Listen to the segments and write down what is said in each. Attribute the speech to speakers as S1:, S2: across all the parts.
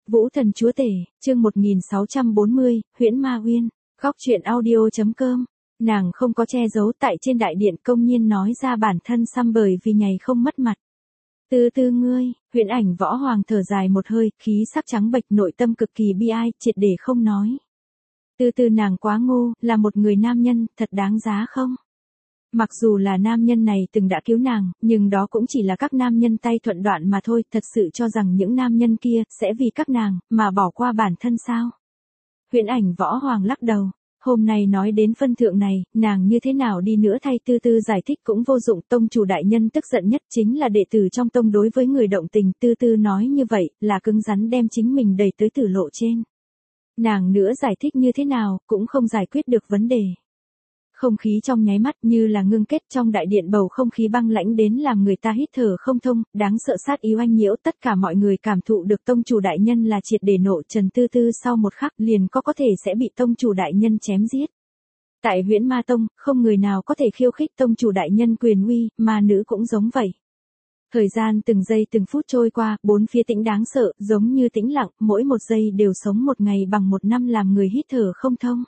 S1: Vũ Thần Chúa Tể, chương 1640, Huyễn Ma Uyên, Góc truyện audio.com. Nàng không có che giấu tại trên đại điện công nhiên nói ra bản thân xăm bởi vì nhảy không mất mặt. Từ từ ngươi, Huyễn Ảnh Võ Hoàng thở dài một hơi, khí sắc trắng bệch, nội tâm cực kỳ bi ai, triệt để không nói. Từ từ nàng quá ngu, là một người nam nhân, thật đáng giá không? Mặc dù là nam nhân này từng đã cứu nàng, nhưng đó cũng chỉ là các nam nhân tay thuận đoạn mà thôi, thật sự cho rằng những nam nhân kia sẽ vì các nàng mà bỏ qua bản thân sao? Huyễn Ảnh Võ Hoàng lắc đầu, hôm nay nói đến phân thượng này, nàng như thế nào đi nữa thay Tư Tư giải thích cũng vô dụng, tông chủ đại nhân tức giận nhất chính là đệ tử trong tông đối với người động tình, Tư Tư nói như vậy, là cứng rắn đem chính mình đẩy tới tử lộ trên. Nàng nữa giải thích như thế nào, cũng không giải quyết được vấn đề. Không khí trong nháy mắt như là ngưng kết, trong đại điện bầu không khí băng lãnh đến làm người ta hít thở không thông, đáng sợ sát ý oanh nhiễu, tất cả mọi người cảm thụ được tông chủ đại nhân là triệt để nộ. Trần Tư Tư sau một khắc liền có thể sẽ bị tông chủ đại nhân chém giết. Tại Huyễn Ma Tông, không người nào có thể khiêu khích tông chủ đại nhân quyền uy, ma nữ cũng giống vậy. Thời gian từng giây từng phút trôi qua, bốn phía tĩnh đáng sợ, giống như tĩnh lặng, mỗi một giây đều sống một ngày bằng một năm, làm người hít thở không thông.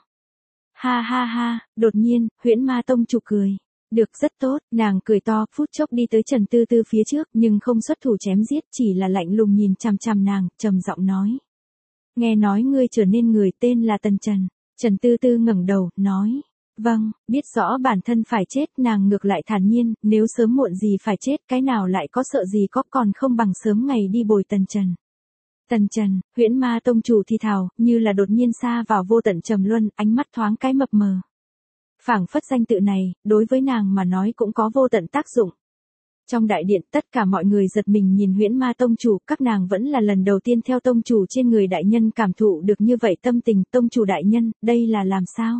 S1: Ha ha ha, đột nhiên, Huyễn Ma Tông chủ cười. Được, rất tốt, nàng cười to, phút chốc đi tới Trần Tư Tư phía trước, nhưng không xuất thủ chém giết, chỉ là lạnh lùng nhìn chằm chằm nàng, trầm giọng nói. Nghe nói ngươi trở nên người tên là Tần Trần. Trần Tư Tư ngẩng đầu, nói. Vâng, biết rõ bản thân phải chết, nàng ngược lại thản nhiên, nếu sớm muộn gì phải chết, cái nào lại có sợ gì, có còn không bằng sớm ngày đi bồi Tần Trần. Tần Trần, Huyễn Ma Tông chủ thì thào, như là đột nhiên xa vào vô tận trầm luân, ánh mắt thoáng cái mập mờ. Phảng phất danh tự này, đối với nàng mà nói cũng có vô tận tác dụng. Trong đại điện, tất cả mọi người giật mình nhìn Huyễn Ma Tông chủ, các nàng vẫn là lần đầu tiên theo tông chủ trên người đại nhân cảm thụ được như vậy tâm tình, tông chủ đại nhân, đây là làm sao?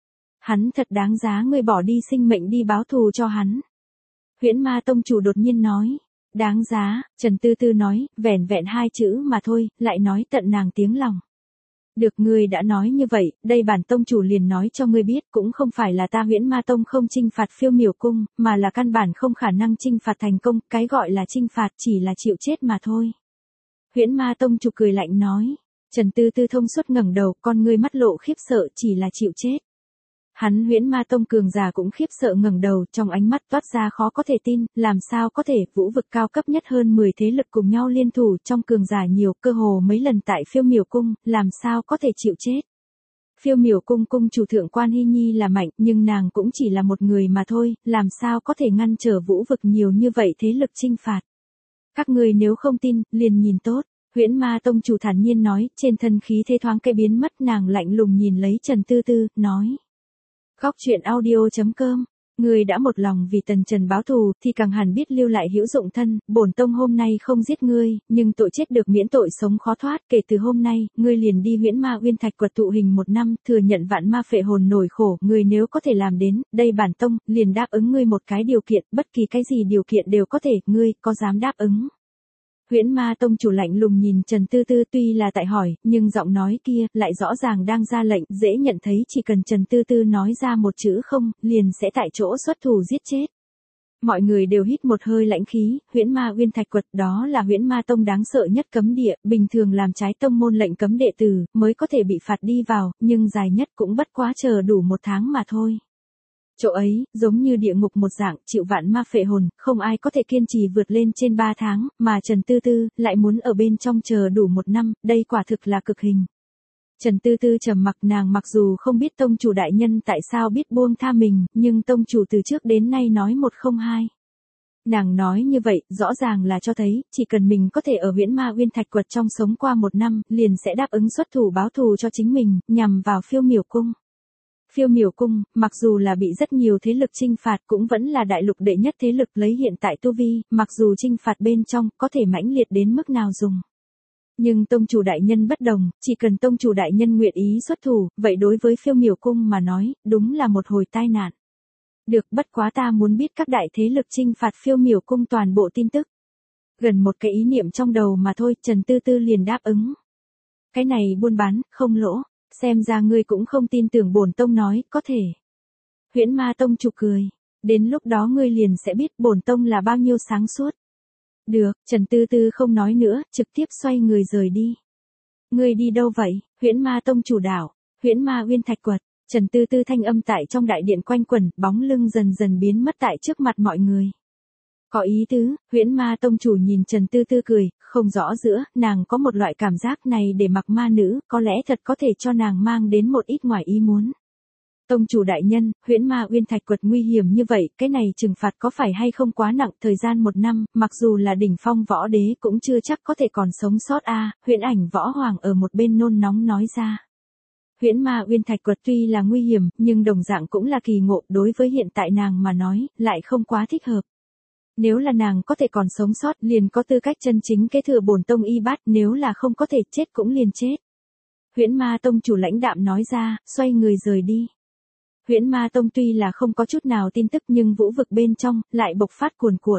S1: Hắn thật đáng giá ngươi bỏ đi sinh mệnh đi báo thù cho hắn. Huyễn Ma Tông chủ đột nhiên nói. Đáng giá, Trần Tư Tư nói, vẻn vẹn hai chữ mà thôi, lại nói tận nàng tiếng lòng. Được, ngươi đã nói như vậy, đây bản tông chủ liền nói cho ngươi biết, cũng không phải là ta Huyễn Ma Tông không chinh phạt Phiêu Miểu Cung, mà là căn bản không khả năng chinh phạt thành công, cái gọi là chinh phạt chỉ là chịu chết mà thôi. Huyễn Ma Tông chủ cười lạnh nói. Trần Tư Tư thông suốt ngẩng đầu, con ngươi mắt lộ khiếp sợ, chỉ là chịu chết. Hắn Huyễn Ma Tông cường giả cũng khiếp sợ ngẩng đầu, trong ánh mắt toát ra khó có thể tin, làm sao có thể, vũ vực cao cấp nhất hơn 10 thế lực cùng nhau liên thủ, trong cường giả nhiều, cơ hồ mấy lần tại Phiêu Miểu Cung, làm sao có thể chịu chết. Phiêu Miểu Cung cung chủ thượng Quan Hy Nhi là mạnh, nhưng nàng cũng chỉ là một người mà thôi, làm sao có thể ngăn trở vũ vực nhiều như vậy thế lực chinh phạt. Các người nếu không tin, liền nhìn tốt. Huyễn Ma Tông chủ thản nhiên nói, trên thân khí thế thoáng cái biến mất, nàng lạnh lùng nhìn lấy Trần Tư Tư, nói. Góc truyện audio.com. Người đã một lòng vì Tần Trần báo thù, thì càng hẳn biết lưu lại hữu dụng thân, bổn tông hôm nay không giết ngươi, nhưng tội chết được miễn tội sống khó thoát, kể từ hôm nay, ngươi liền đi Huyễn Ma Uyên Thạch Quật tụ hình 1 năm, thừa nhận vạn ma phệ hồn nổi khổ, ngươi nếu có thể làm đến, đây bản tông, liền đáp ứng ngươi một cái điều kiện, bất kỳ cái gì điều kiện đều có thể, ngươi, có dám đáp ứng? Huyễn Ma Tông chủ lạnh lùng nhìn Trần Tư Tư, tuy là tại hỏi, nhưng giọng nói kia, lại rõ ràng đang ra lệnh, dễ nhận thấy chỉ cần Trần Tư Tư nói ra một chữ không, liền sẽ tại chỗ xuất thủ giết chết. Mọi người đều hít một hơi lãnh khí, Huyễn Ma Uyên Thạch Quật, đó là Huyễn Ma Tông đáng sợ nhất cấm địa, bình thường làm trái tông môn lệnh cấm đệ tử, mới có thể bị phạt đi vào, nhưng dài nhất cũng bất quá chờ đủ 1 tháng mà thôi. Chỗ ấy, giống như địa ngục một dạng, chịu vạn ma phệ hồn, không ai có thể kiên trì vượt lên trên 3 tháng, mà Trần Tư Tư, lại muốn ở bên trong chờ đủ 1 năm, đây quả thực là cực hình. Trần Tư Tư trầm mặc, nàng mặc dù không biết tông chủ đại nhân tại sao biết buông tha mình, nhưng tông chủ từ trước đến nay nói một không hai. Nàng nói như vậy, rõ ràng là cho thấy, chỉ cần mình có thể ở Huyễn Ma Uyên Thạch Quật trong sống qua 1 năm, liền sẽ đáp ứng xuất thủ báo thù cho chính mình, nhằm vào Phiêu Miểu Cung. Phiêu Miểu Cung, mặc dù là bị rất nhiều thế lực chinh phạt, cũng vẫn là đại lục đệ nhất thế lực lấy hiện tại tu vi, mặc dù chinh phạt bên trong, có thể mãnh liệt đến mức nào dùng. Nhưng tông chủ đại nhân bất đồng, chỉ cần tông chủ đại nhân nguyện ý xuất thủ, vậy đối với Phiêu Miểu Cung mà nói, đúng là một hồi tai nạn. Được, bất quá ta muốn biết các đại thế lực chinh phạt Phiêu Miểu Cung toàn bộ tin tức. Gần một cái ý niệm trong đầu mà thôi, Trần Tư Tư liền đáp ứng. Cái này buôn bán, không lỗ. Xem ra ngươi cũng không tin tưởng bổn tông nói, có thể. Huyễn Ma Tông chủ cười. Đến lúc đó ngươi liền sẽ biết bổn tông là bao nhiêu sáng suốt. Được, Trần Tư Tư không nói nữa, trực tiếp xoay người rời đi. Ngươi đi đâu vậy? Huyễn Ma Tông chủ đảo, Huyễn Ma Uyên Thạch Quật. Trần Tư Tư thanh âm tại trong đại điện quanh quẩn, bóng lưng dần dần biến mất tại trước mặt mọi người. Có ý tứ, Huyễn Ma Tông chủ nhìn Trần Tư Tư cười, không rõ giữa, nàng có một loại cảm giác này để mặc ma nữ, có lẽ thật có thể cho nàng mang đến một ít ngoài ý muốn. Tông chủ đại nhân, Huyễn Ma Uyên Thạch Quật nguy hiểm như vậy, cái này trừng phạt có phải hay không quá nặng, thời gian 1 năm, mặc dù là đỉnh phong võ đế cũng chưa chắc có thể còn sống sót a. Huyễn Ảnh Võ Hoàng ở một bên nôn nóng nói ra. Huyễn Ma Uyên Thạch Quật tuy là nguy hiểm, nhưng đồng dạng cũng là kỳ ngộ, đối với hiện tại nàng mà nói, lại không quá thích hợp. Nếu là nàng có thể còn sống sót, liền có tư cách chân chính kế thừa bổn tông y bát, nếu là không có thể chết cũng liền chết. Huyễn Ma Tông chủ lãnh đạm nói ra, xoay người rời đi. Huyễn Ma Tông tuy là không có chút nào tin tức nhưng vũ vực bên trong, lại bộc phát cuồn cuộn.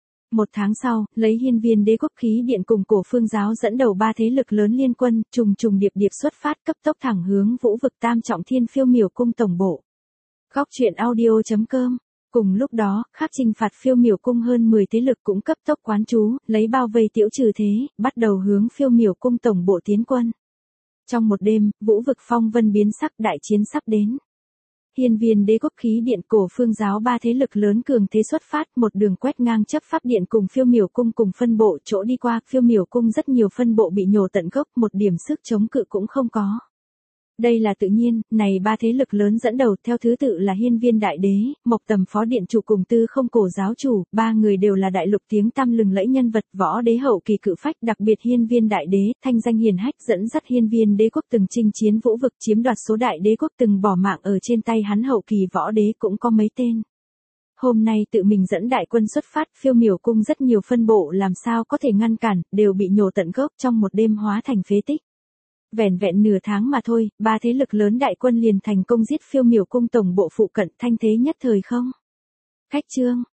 S1: 1 tháng sau, lấy Hiên Viên Đế quốc khí điện cùng Cổ Phương giáo dẫn đầu 3 thế lực lớn liên quân, trùng trùng điệp điệp xuất phát cấp tốc thẳng hướng vũ vực Tam Trọng Thiên Phiêu Miểu cung tổng bộ. Góc truyện audio.com. Cùng lúc đó, khắp trinh phạt Phiêu Miểu cung hơn 10 thế lực cũng cấp tốc quán trú, lấy bao vây Tiễu Trừ thế, bắt đầu hướng Phiêu Miểu cung tổng bộ tiến quân. Trong một đêm, vũ vực phong vân biến sắc, đại chiến sắp đến. Hiên Viên Đế quốc khí điện Cổ Phương giáo 3 thế lực lớn cường thế xuất phát, một đường quét ngang chấp pháp điện cùng Phiêu Miểu cung cùng phân bộ chỗ đi qua, Phiêu Miểu cung rất nhiều phân bộ bị nhổ tận gốc, một điểm sức chống cự cũng không có. Đây là tự nhiên, này 3 thế lực lớn dẫn đầu theo thứ tự là Hiên Viên Đại Đế, Mộc Tầm Phó Điện chủ cùng Tư Không Cổ giáo chủ, 3 người đều là đại lục tiếng tăm lừng lẫy nhân vật, võ đế hậu kỳ cự phách, đặc biệt Hiên Viên Đại Đế, thanh danh hiển hách dẫn dắt Hiên Viên Đế quốc từng chinh chiến vũ vực, chiếm đoạt số đại đế quốc từng bỏ mạng ở trên tay hắn, hậu kỳ võ đế cũng có mấy tên. Hôm nay tự mình dẫn đại quân xuất phát, Phiêu Miểu cung rất nhiều phân bộ làm sao có thể ngăn cản, đều bị nhổ tận gốc, trong một đêm hóa thành phế tích. Vẻn vẹn nửa tháng mà thôi, 3 thế lực lớn đại quân liền thành công giết Phiêu Miểu cung tổng bộ phụ cận, thanh thế nhất thời không. Khách chương,